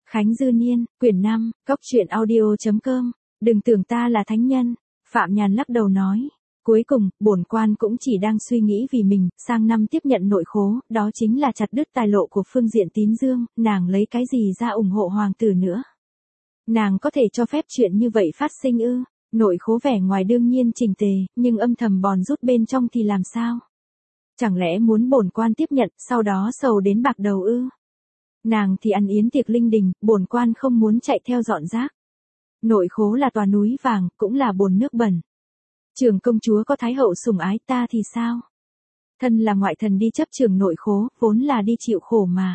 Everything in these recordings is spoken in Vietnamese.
Khánh Dư Niên, quyển 5, cốc truyện audio.com. Đừng tưởng ta là thánh nhân. Phạm Nhàn lắc đầu nói. Cuối cùng, bổn quan cũng chỉ đang suy nghĩ vì mình, sang năm tiếp nhận nội khố, đó chính là chặt đứt tài lộ của phương diện tín dương, nàng lấy cái gì ra ủng hộ hoàng tử nữa. Nàng có thể cho phép chuyện như vậy phát sinh ư? Nội khố vẻ ngoài đương nhiên chỉnh tề, nhưng âm thầm bòn rút bên trong thì làm sao? Chẳng lẽ muốn bổn quan tiếp nhận, sau đó sầu đến bạc đầu ư? Nàng thì ăn yến tiệc linh đình, bổn quan không muốn chạy theo dọn rác. Nội khố là tòa núi vàng, cũng là bồn nước bẩn. Trường công chúa có thái hậu sủng ái, ta thì sao? Thân là ngoại thần đi chấp trường nội khố, vốn là đi chịu khổ mà.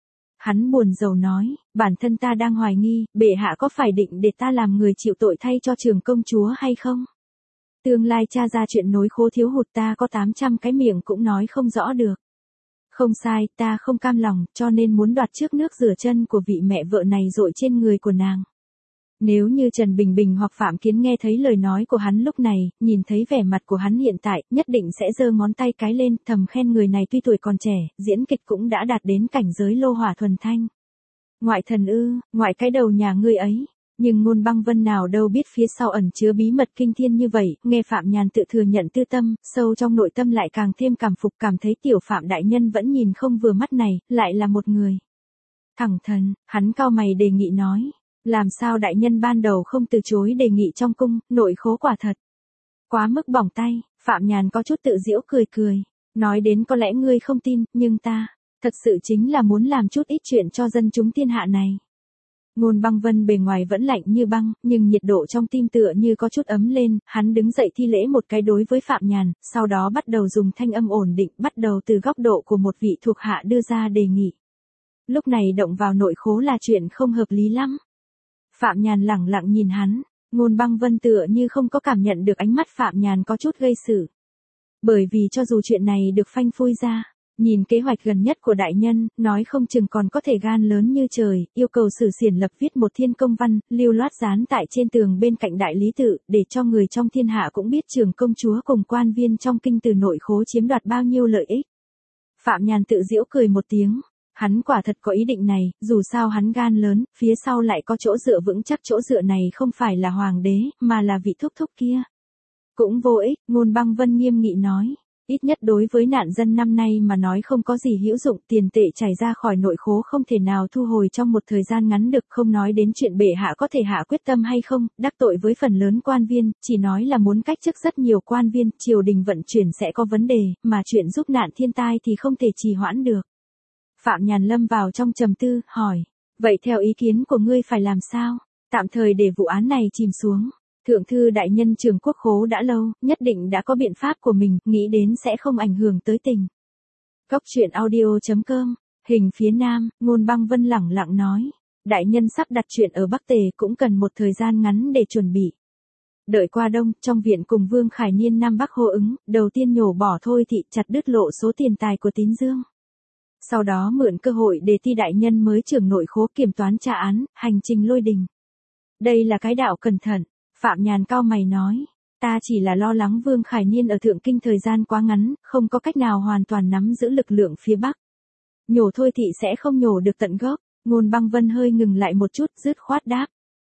Hắn buồn rầu nói, bản thân ta đang hoài nghi, bệ hạ có phải định để ta làm người chịu tội thay cho trường công chúa hay không? Tương lai tra ra chuyện nối khố thiếu hụt ta có 800 cái miệng cũng nói không rõ được. Không sai, ta không cam lòng, cho nên muốn đoạt trước nước rửa chân của vị mẹ vợ này dội trên người của nàng. Nếu như Trần Bình Bình hoặc Phạm Kiến nghe thấy lời nói của hắn lúc này, nhìn thấy vẻ mặt của hắn hiện tại, nhất định sẽ giơ ngón tay cái lên, thầm khen người này tuy tuổi còn trẻ, diễn kịch cũng đã đạt đến cảnh giới lô hỏa thuần thanh. Ngoại thần ư, ngoại cái đầu nhà ngươi ấy. Nhưng Ngôn Băng Vân nào đâu biết phía sau ẩn chứa bí mật kinh thiên như vậy, nghe Phạm Nhàn tự thừa nhận tư tâm, sâu trong nội tâm lại càng thêm cảm phục, cảm thấy tiểu Phạm đại nhân vẫn nhìn không vừa mắt này, lại là một người thẳng thắn. Hắn cau mày đề nghị nói, làm sao đại nhân ban đầu không từ chối đề nghị trong cung, nội khố quả thật quá mức bỏng tay. Phạm Nhàn có chút tự giễu cười cười, nói đến có lẽ ngươi không tin, nhưng ta thật sự chính là muốn làm chút ít chuyện cho dân chúng thiên hạ này. Ngôn Băng Vân bề ngoài vẫn lạnh như băng, nhưng nhiệt độ trong tim tựa như có chút ấm lên, hắn đứng dậy thi lễ một cái đối với Phạm Nhàn, sau đó bắt đầu dùng thanh âm ổn định, bắt đầu từ góc độ của một vị thuộc hạ đưa ra đề nghị. Lúc này động vào nội khố là chuyện không hợp lý lắm. Phạm Nhàn lẳng lặng nhìn hắn, Ngôn Băng Vân tựa như không có cảm nhận được ánh mắt Phạm Nhàn có chút gây sự. Bởi vì cho dù chuyện này được phanh phui ra, nhìn kế hoạch gần nhất của đại nhân, nói không chừng còn có thể gan lớn như trời, yêu cầu Sử Xiển lập viết một thiên công văn, lưu loát dán tại trên tường bên cạnh đại lý tự, để cho người trong thiên hạ cũng biết trưởng công chúa cùng quan viên trong kinh từ nội khố chiếm đoạt bao nhiêu lợi ích. Phạm Nhàn tự giễu cười một tiếng, hắn quả thật có ý định này, dù sao hắn gan lớn, phía sau lại có chỗ dựa vững chắc, chỗ dựa này không phải là hoàng đế, mà là vị thúc thúc kia. Cũng vô ích, Ngôn Băng Vân nghiêm nghị nói. Ít nhất đối với nạn dân năm nay mà nói không có gì hữu dụng, tiền tệ chảy ra khỏi nội khố không thể nào thu hồi trong một thời gian ngắn được, không nói đến chuyện bệ hạ có thể hạ quyết tâm hay không, đắc tội với phần lớn quan viên, chỉ nói là muốn cách chức rất nhiều quan viên, triều đình vận chuyển sẽ có vấn đề, mà chuyện giúp nạn thiên tai thì không thể trì hoãn được. Phạm Nhàn lâm vào trong trầm tư, hỏi, vậy theo ý kiến của ngươi phải làm sao? Tạm thời để vụ án này chìm xuống. Thượng thư đại nhân Trường Quốc Khố đã lâu, nhất định đã có biện pháp của mình, nghĩ đến sẽ không ảnh hưởng tới tình. Cốc truyện audio.com, hình phía nam, Ngôn Băng Vân lẳng lặng nói. Đại nhân sắp đặt chuyện ở Bắc Tề cũng cần một thời gian ngắn để chuẩn bị. Đợi qua đông, trong viện cùng Vương Khải Niên Nam Bắc hô ứng, đầu tiên nhổ bỏ Thôi Thị, chặt đứt lộ số tiền tài của Tín Dương. Sau đó mượn cơ hội để Ti đại nhân mới trưởng nội khố kiểm toán tra án, hành trình lôi đình. Đây là cái đạo cẩn thận. Phạm Nhàn cau mày nói, ta chỉ là lo lắng Vương Khải Niên ở Thượng Kinh thời gian quá ngắn, không có cách nào hoàn toàn nắm giữ lực lượng phía Bắc. Nhổ Thôi Thị sẽ không nhổ được tận gốc. Ngôn Băng Vân hơi ngừng lại một chút, dứt khoát đáp.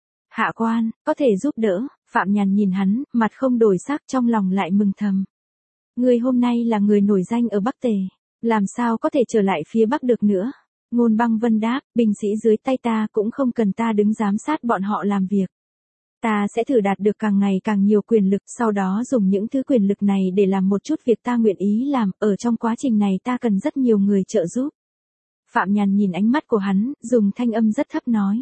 Hạ quan, có thể giúp đỡ. Phạm Nhàn nhìn hắn, mặt không đổi sắc, trong lòng lại mừng thầm. Người hôm nay là người nổi danh ở Bắc Tề, làm sao có thể trở lại phía Bắc được nữa. Ngôn Băng Vân đáp, binh sĩ dưới tay ta cũng không cần ta đứng giám sát bọn họ làm việc. Ta sẽ thử đạt được càng ngày càng nhiều quyền lực, sau đó dùng những thứ quyền lực này để làm một chút việc ta nguyện ý làm, ở trong quá trình này ta cần rất nhiều người trợ giúp. Phạm Nhàn nhìn ánh mắt của hắn, dùng thanh âm rất thấp nói.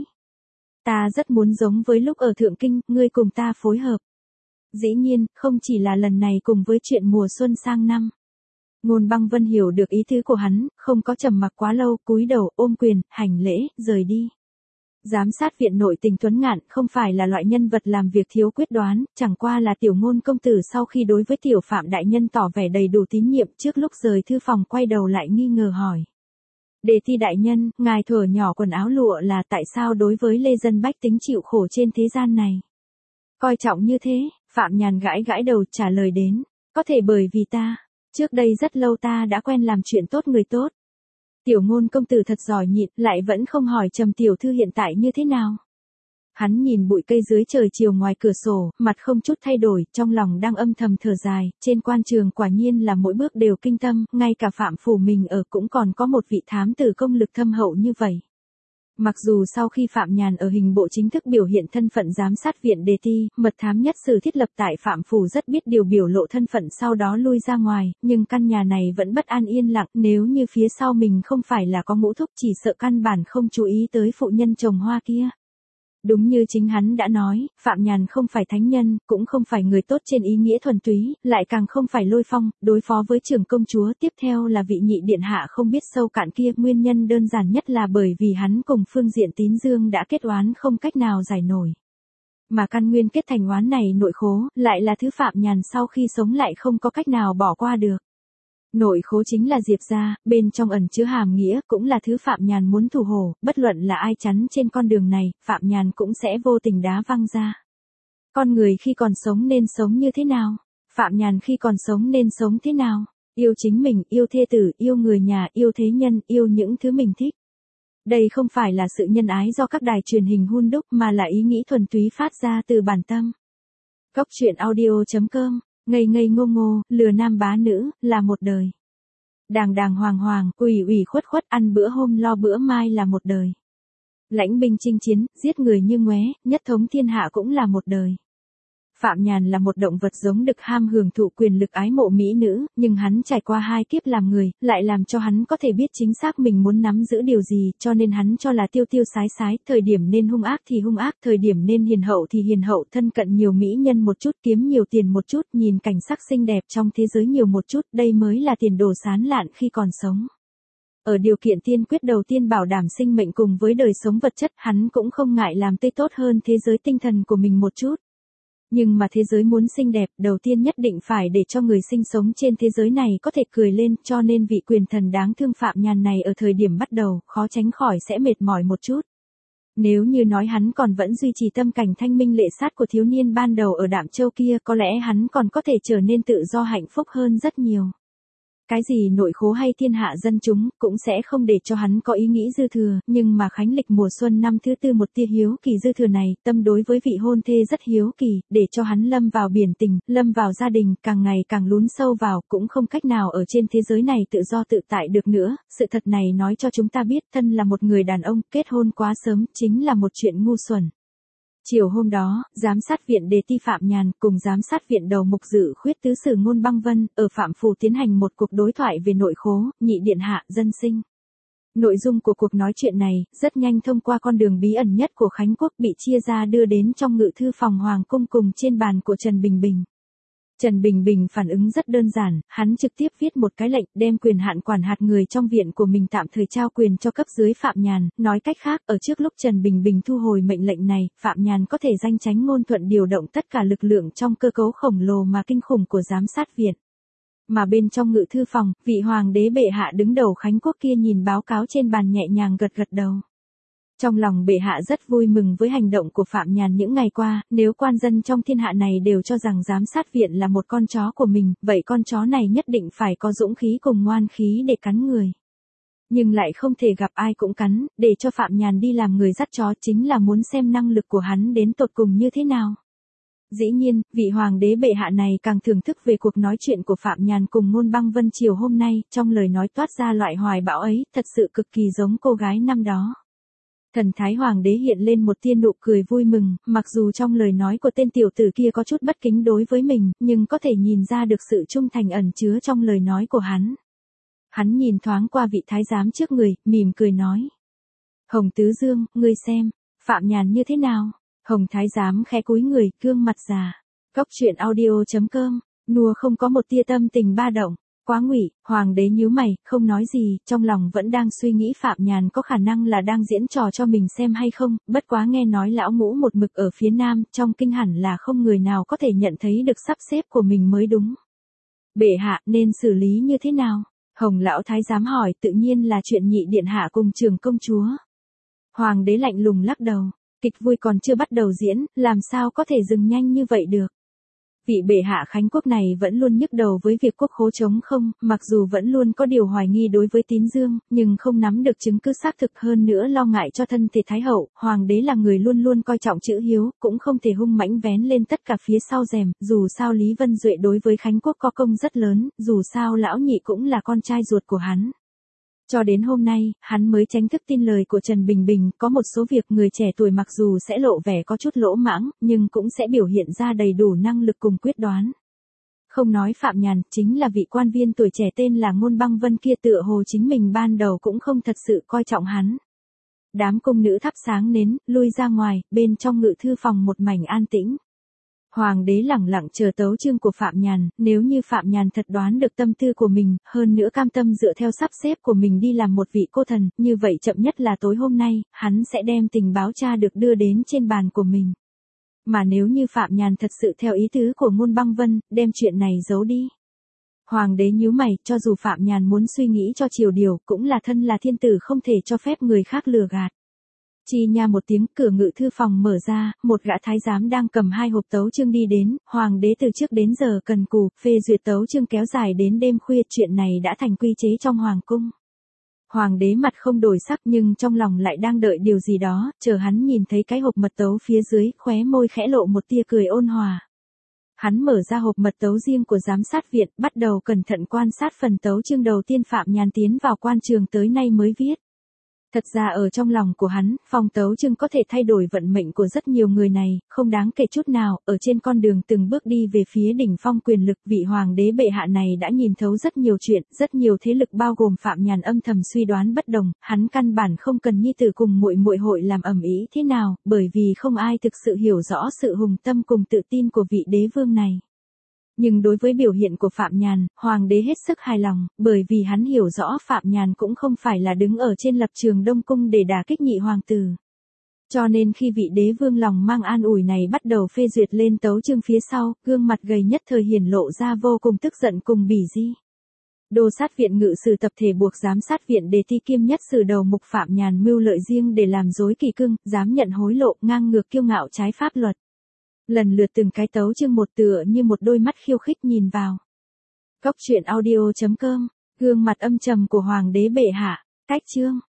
Ta rất muốn giống với lúc ở Thượng Kinh, ngươi cùng ta phối hợp. Dĩ nhiên, không chỉ là lần này cùng với chuyện mùa xuân sang năm. Ngôn Băng Vân hiểu được ý tứ của hắn, không có trầm mặc quá lâu, cúi đầu, ôm quyền, hành lễ, rời đi. Giám sát viện nội tình Tuấn Ngạn không phải là loại nhân vật làm việc thiếu quyết đoán, chẳng qua là Tiểu Ngôn công tử sau khi đối với Tiểu Phạm đại nhân tỏ vẻ đầy đủ tín nhiệm, trước lúc rời thư phòng quay đầu lại nghi ngờ hỏi. Đề Ti đại nhân, ngài thuở nhỏ quần áo lụa là tại sao đối với lê dân bách tính chịu khổ trên thế gian này? Coi trọng như thế, Phạm Nhàn gãi gãi đầu trả lời đến. Có thể bởi vì ta, trước đây rất lâu ta đã quen làm chuyện tốt người tốt. Tiểu Ngôn công tử thật giỏi nhịn, lại vẫn không hỏi Trầm tiểu thư hiện tại như thế nào. Hắn nhìn bụi cây dưới trời chiều ngoài cửa sổ, mặt không chút thay đổi, trong lòng đang âm thầm thở dài, trên quan trường quả nhiên là mỗi bước đều kinh tâm, ngay cả Phạm phủ mình ở cũng còn có một vị thám tử công lực thâm hậu như vậy. Mặc dù sau khi Phạm Nhàn ở hình bộ chính thức biểu hiện thân phận giám sát viện đề ti, mật thám nhất sử thiết lập tại Phạm phủ rất biết điều biểu lộ thân phận sau đó lui ra ngoài, nhưng căn nhà này vẫn bất an yên lặng, nếu như phía sau mình không phải là có ngũ thúc chỉ sợ căn bản không chú ý tới phụ nhân trồng hoa kia. Đúng như chính hắn đã nói, Phạm Nhàn không phải thánh nhân, cũng không phải người tốt trên ý nghĩa thuần túy, lại càng không phải Lôi Phong, đối phó với trưởng công chúa tiếp theo là vị nhị điện hạ không biết sâu cạn kia, nguyên nhân đơn giản nhất là bởi vì hắn cùng phương diện tín dương đã kết oán không cách nào giải nổi. Mà căn nguyên kết thành oán này nội khố, lại là thứ Phạm Nhàn sau khi sống lại không có cách nào bỏ qua được. Nội khố chính là Diệp gia, bên trong ẩn chứa hàm nghĩa, cũng là thứ Phạm Nhàn muốn thủ hộ, bất luận là ai chắn trên con đường này, Phạm Nhàn cũng sẽ vô tình đá văng ra. Con người khi còn sống nên sống như thế nào? Phạm Nhàn khi còn sống nên sống thế nào? Yêu chính mình, yêu thê tử, yêu người nhà, yêu thế nhân, yêu những thứ mình thích. Đây không phải là sự nhân ái do các đài truyền hình hun đúc mà là ý nghĩ thuần túy phát ra từ bản tâm. Cốc truyện audio.com, ngây ngây ngô ngô, lừa nam bá nữ, là một đời. Đàng đàng hoàng hoàng, ủy ủy khuất khuất, ăn bữa hôm lo bữa mai là một đời. Lãnh binh chinh chiến, giết người như ngoé, nhất thống thiên hạ cũng là một đời. Phạm Nhàn là một động vật giống đực ham hưởng thụ quyền lực ái mộ mỹ nữ, nhưng hắn trải qua 2 kiếp làm người, lại làm cho hắn có thể biết chính xác mình muốn nắm giữ điều gì, cho nên hắn cho là tiêu tiêu sái sái, thời điểm nên hung ác thì hung ác, thời điểm nên hiền hậu thì hiền hậu, thân cận nhiều mỹ nhân một chút, kiếm nhiều tiền một chút, nhìn cảnh sắc xinh đẹp trong thế giới nhiều một chút, đây mới là tiền đồ sán lạn khi còn sống. Ở điều kiện tiên quyết đầu tiên bảo đảm sinh mệnh cùng với đời sống vật chất, hắn cũng không ngại làm tươi tốt hơn thế giới tinh thần của mình một chút. Nhưng mà thế giới muốn xinh đẹp, đầu tiên nhất định phải để cho người sinh sống trên thế giới này có thể cười lên, cho nên vị quyền thần đáng thương Phạm Nhàn này ở thời điểm bắt đầu, khó tránh khỏi sẽ mệt mỏi một chút. Nếu như nói hắn còn vẫn duy trì tâm cảnh thanh minh lệ sát của thiếu niên ban đầu ở Đạm Châu kia, có lẽ hắn còn có thể trở nên tự do hạnh phúc hơn rất nhiều. Cái gì nội khố hay thiên hạ dân chúng, cũng sẽ không để cho hắn có ý nghĩ dư thừa, nhưng mà khánh lịch mùa xuân năm thứ 4 một tia hiếu kỳ dư thừa này, tâm đối với vị hôn thê rất hiếu kỳ, để cho hắn lâm vào biển tình, lâm vào gia đình, càng ngày càng lún sâu vào, cũng không cách nào ở trên thế giới này tự do tự tại được nữa, sự thật này nói cho chúng ta biết, thân là một người đàn ông, kết hôn quá sớm, chính là một chuyện ngu xuẩn. Chiều hôm đó, giám sát viện đề ti Phạm Nhàn cùng giám sát viện đầu mục Dự Khuyết tứ sử Ngôn Băng Vân ở Phạm phủ tiến hành một cuộc đối thoại về nội khố, nhị điện hạ, dân sinh. Nội dung của cuộc nói chuyện này rất nhanh thông qua con đường bí ẩn nhất của Khánh Quốc bị chia ra đưa đến trong ngự thư phòng hoàng cung cùng trên bàn của Trần Bình Bình. Trần Bình Bình phản ứng rất đơn giản, hắn trực tiếp viết một cái lệnh đem quyền hạn quản hạt người trong viện của mình tạm thời trao quyền cho cấp dưới Phạm Nhàn, nói cách khác, ở trước lúc Trần Bình Bình thu hồi mệnh lệnh này, Phạm Nhàn có thể danh chánh ngôn thuận điều động tất cả lực lượng trong cơ cấu khổng lồ mà kinh khủng của giám sát viện. Mà bên trong ngự thư phòng, vị hoàng đế bệ hạ đứng đầu Khánh Quốc kia nhìn báo cáo trên bàn nhẹ nhàng gật gật đầu. Trong lòng bệ hạ rất vui mừng với hành động của Phạm Nhàn những ngày qua, nếu quan dân trong thiên hạ này đều cho rằng giám sát viện là một con chó của mình, vậy con chó này nhất định phải có dũng khí cùng ngoan khí để cắn người. Nhưng lại không thể gặp ai cũng cắn, để cho Phạm Nhàn đi làm người dắt chó chính là muốn xem năng lực của hắn đến tột cùng như thế nào. Dĩ nhiên, vị hoàng đế bệ hạ này càng thưởng thức về cuộc nói chuyện của Phạm Nhàn cùng Ngôn Băng Vân chiều hôm nay, trong lời nói toát ra loại hoài bão ấy, thật sự cực kỳ giống cô gái năm đó. Thần thái hoàng đế hiện lên một tia nụ cười vui mừng, mặc dù trong lời nói của tên tiểu tử kia có chút bất kính đối với mình, nhưng có thể nhìn ra được sự trung thành ẩn chứa trong lời nói của hắn. Hắn nhìn thoáng qua vị thái giám trước người, mỉm cười nói. Hồng Tứ Dương, ngươi xem, Phạm Nhàn như thế nào? Hồng thái giám khẽ cúi người, gương mặt già. Cốc truyện audio.com, nùa không có một tia tâm tình ba động. Quá ngụy, hoàng đế nhíu mày, không nói gì, trong lòng vẫn đang suy nghĩ Phạm Nhàn có khả năng là đang diễn trò cho mình xem hay không, bất quá nghe nói lão ngũ một mực ở phía nam, trong kinh hẳn là không người nào có thể nhận thấy được sắp xếp của mình mới đúng. Bệ hạ nên xử lý như thế nào? Hồng lão thái giám hỏi, tự nhiên là chuyện nhị điện hạ cùng trưởng công chúa. Hoàng đế lạnh lùng lắc đầu, kịch vui còn chưa bắt đầu diễn, làm sao có thể dừng nhanh như vậy được. Vị bệ hạ Khánh Quốc này vẫn luôn nhức đầu với việc quốc khố trống không, mặc dù vẫn luôn có điều hoài nghi đối với Tín Dương, nhưng không nắm được chứng cứ xác thực, hơn nữa lo ngại cho thân thể Thái hậu. Hoàng đế là người luôn luôn coi trọng chữ hiếu, cũng không thể hung mãnh vén lên tất cả phía sau rèm, dù sao Lý Vân Duệ đối với Khánh Quốc có công rất lớn, dù sao lão nhị cũng là con trai ruột của hắn. Cho đến hôm nay, hắn mới chính thức tin lời của Trần Bình Bình, có một số việc người trẻ tuổi mặc dù sẽ lộ vẻ có chút lỗ mãng, nhưng cũng sẽ biểu hiện ra đầy đủ năng lực cùng quyết đoán. Không nói Phạm Nhàn, chính là vị quan viên tuổi trẻ tên là Ngôn Băng Vân kia tựa hồ chính mình ban đầu cũng không thật sự coi trọng hắn. Đám cung nữ thắp sáng nến, lui ra ngoài, bên trong ngự thư phòng một mảnh an tĩnh. Hoàng đế lẳng lặng chờ tấu chương của Phạm Nhàn, nếu như Phạm Nhàn thật đoán được tâm tư của mình, hơn nữa cam tâm dựa theo sắp xếp của mình đi làm một vị cô thần, như vậy chậm nhất là tối hôm nay, hắn sẽ đem tình báo tra được đưa đến trên bàn của mình. Mà nếu như Phạm Nhàn thật sự theo ý tứ của Ngôn Băng Vân, đem chuyện này giấu đi. Hoàng đế nhíu mày, cho dù Phạm Nhàn muốn suy nghĩ cho chiều điều, cũng là thân là thiên tử không thể cho phép người khác lừa gạt. Chi nha một tiếng, cửa ngự thư phòng mở ra, một gã thái giám đang cầm 2 hộp tấu chương đi đến, hoàng đế từ trước đến giờ cần cù, phê duyệt tấu chương kéo dài đến đêm khuya, chuyện này đã thành quy chế trong hoàng cung. Hoàng đế mặt không đổi sắc nhưng trong lòng lại đang đợi điều gì đó, chờ hắn nhìn thấy cái hộp mật tấu phía dưới, khóe môi khẽ lộ một tia cười ôn hòa. Hắn mở ra hộp mật tấu riêng của giám sát viện, bắt đầu cẩn thận quan sát phần tấu chương đầu tiên Phạm Nhàn tiến vào quan trường tới nay mới viết. Thật ra ở trong lòng của hắn, phong tấu chương có thể thay đổi vận mệnh của rất nhiều người này, không đáng kể chút nào, ở trên con đường từng bước đi về phía đỉnh phong quyền lực, vị hoàng đế bệ hạ này đã nhìn thấu rất nhiều chuyện, rất nhiều thế lực bao gồm Phạm Nhàn âm thầm suy đoán bất đồng, hắn căn bản không cần nhi tử cùng muội muội hội làm ầm ĩ thế nào, bởi vì không ai thực sự hiểu rõ sự hùng tâm cùng tự tin của vị đế vương này. Nhưng đối với biểu hiện của Phạm Nhàn, hoàng đế hết sức hài lòng, bởi vì hắn hiểu rõ Phạm Nhàn cũng không phải là đứng ở trên lập trường Đông Cung để đả kích nhị hoàng tử. Cho nên khi vị đế vương lòng mang an ủi này bắt đầu phê duyệt lên tấu chương phía sau, gương mặt gầy nhất thời hiển lộ ra vô cùng tức giận cùng bỉ di. Đô sát viện ngự sử tập thể buộc giám sát viện đề thi kiêm nhất sử đầu mục Phạm Nhàn mưu lợi riêng để làm dối kỳ cương, dám nhận hối lộ, ngang ngược kiêu ngạo trái pháp luật. Lần lượt từng cái tấu chương một tựa như một đôi mắt khiêu khích nhìn vào. Cốc truyện audio.com, gương mặt âm trầm của hoàng đế bệ hạ, cách chương.